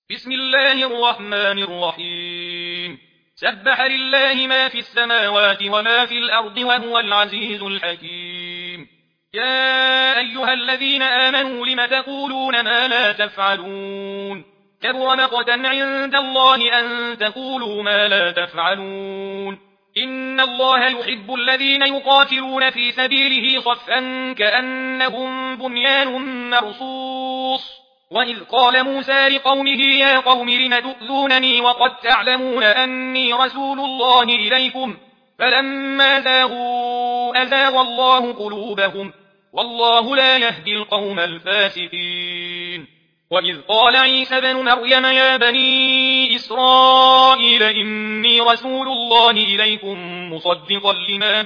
بسم الله الرحمن الرحيم. سبح لله ما في السماوات وما في الأرض وهو العزيز الحكيم. يا أيها الذين آمنوا لم تقولون ما لا تفعلون؟ كبر مقتا عند الله أن تقولوا ما لا تفعلون. إن الله يحب الذين يقاتلون في سبيله صفا كأنهم بنيان مرصوص. وإذ قال موسى لقومه يا قوم لم تؤذونني وقد تعلمون أني رسول الله إليكم فلما زاغوا أزاغ الله قلوبهم والله لا يهدي القوم الفاسقين. وإذ قال عيسى بن مريم يا بني إسرائيل إني رسول الله إليكم مصدقا لما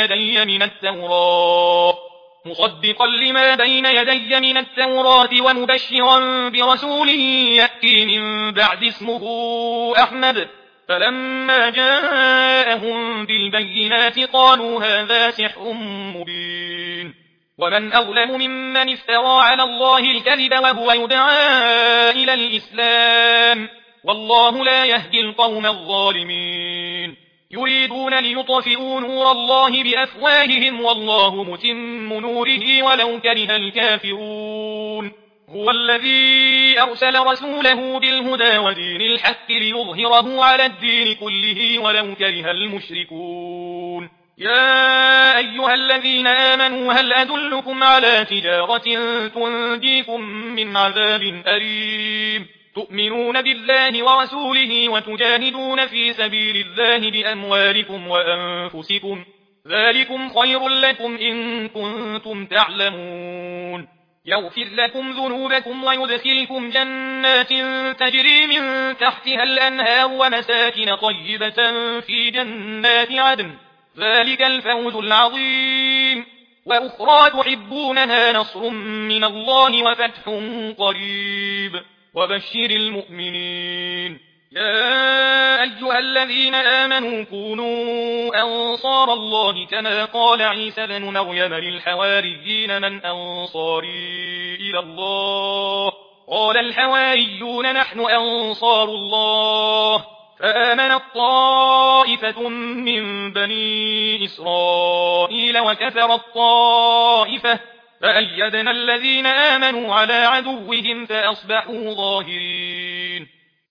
بين يدي من التوراة ومبشرا برسول يأتي من بعد اسمه أحمد. فلما جاءهم بالبينات قالوا هذا سحر مبين. ومن أظلم ممن افترى على الله الكذب وهو يدعى إلى الإسلام والله لا يهدي القوم الظالمين. يريدون ليطفئوا نور الله بأفواههم والله متم نوره ولو كره الكافرون. هو الذي أرسل رسوله بالهدى ودين الحق ليظهره على الدين كله ولو كره المشركون. يا أيها الذين آمنوا هل أدلكم على تجارة تنجيكم من عذاب أليم؟ تؤمنون بالله ورسوله وتجاهدون في سبيل الله بأموالكم وأنفسكم ذلكم خير لكم إن كنتم تعلمون. يغفر لكم ذنوبكم ويدخلكم جنات تجري من تحتها الأنهار ومساكن طيبة في جنات عدن ذلك الفوز العظيم. وأخرى تحبونها نصر من الله وفتح قريب وبشر المؤمنين. يا أيها الذين آمنوا كونوا أنصار الله كما قال عيسى بن مريم للحواريين من أنصاري إلى الله؟ قال الحواريون نحن أنصار الله. فآمنت طائفة من بني إسرائيل وكفرت طائفة فأيدنا الذين آمنوا على عدوهم فأصبحوا ظاهرين.